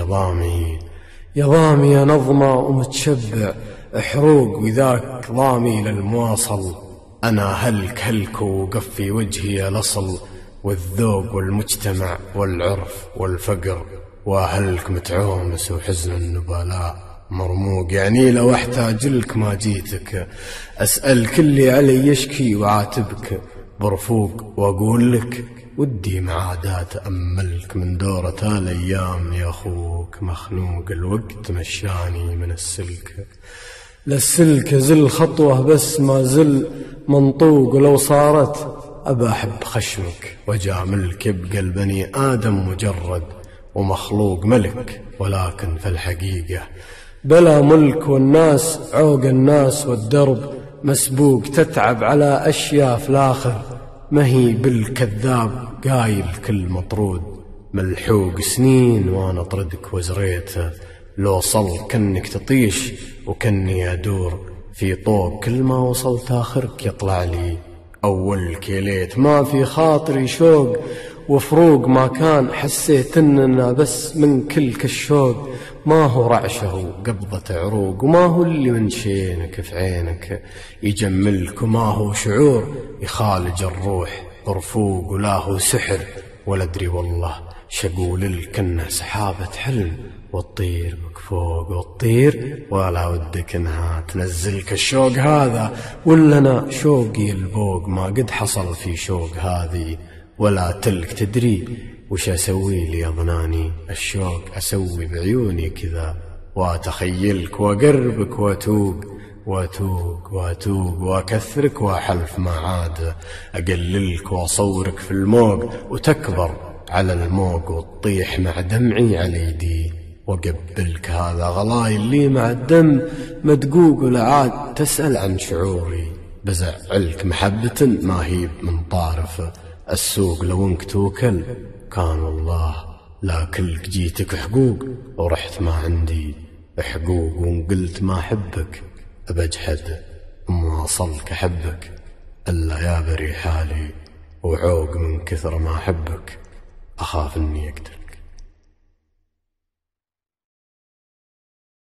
يا ضامي يا ضامي يا نظمة ومتشبع حروق وذاك ضامي للمواصل. أنا هلك وقف في وجهي الأصل والذوق والمجتمع والعرف والفقر، وأهلك متعومس وحزن النبلاء مرموق. يعني لو احتاج لك ما جيتك، أسأل كل علي يشكي وعاتبك برفوق، وأقول لك ودي معادات أملك من دورة الأيام يا أخوك مخنوق. الوقت مشاني من السلك للسلك زل خطوة بس ما زل منطوق، ولو صارت أبا أحب خشمك وجاملك. يبقى البني آدم مجرد ومخلوق ملك، ولكن في الحقيقة بلا ملك، والناس عوق الناس والدرب مسبوق. تتعب على أشياء في الآخر ما هي بالكذاب قايل كل مطرود ملحوق. سنين وانا اطردك وزريته، لو وصل كنك تطيش وكني ادور في طوق. كل ما وصلت اخرك يطلع لي اولك. يا ليت ما في خاطري شوق وفروق، ما كان حسيت اننا بس من كل كالشوق. ما هو رعشه وقبضة عروق، وما هو اللي من شينك في عينك يجملك، وما هو شعور يخالج الروح برفوق. ولا هو سحر ولا ادري والله شقول لك انه سحابة حلم وتطير بك فوق وتطير. ولا ودك انها تنزلك الشوق هذا، ولا انا شوقي البوق ما قد حصل في شوق هذه. ولا تلك تدري وش أسوي لي أظناني الشوق، أسوي بعيوني كذا وأتخيلك وأقربك وأتوق وأكثرك وأحلف ما عاد أقللك وأصورك في الموج، وتكبر على الموج وتطيح مع دمعي على يدي وأقبلك. هذا غلاي اللي مع الدم مدقوق، ولا عاد تسأل عن شعوري بزعلك محبة ما هي من طارف السوق. لو انك توكل كان والله لا كلك جيتك حقوق، ورحت ما عندي حقوق. وان قلت ما أحبك أبجحد أما أصلك أحبك، إلا يا بري حالي وعوق من كثر ما أحبك أخاف إني أقتل.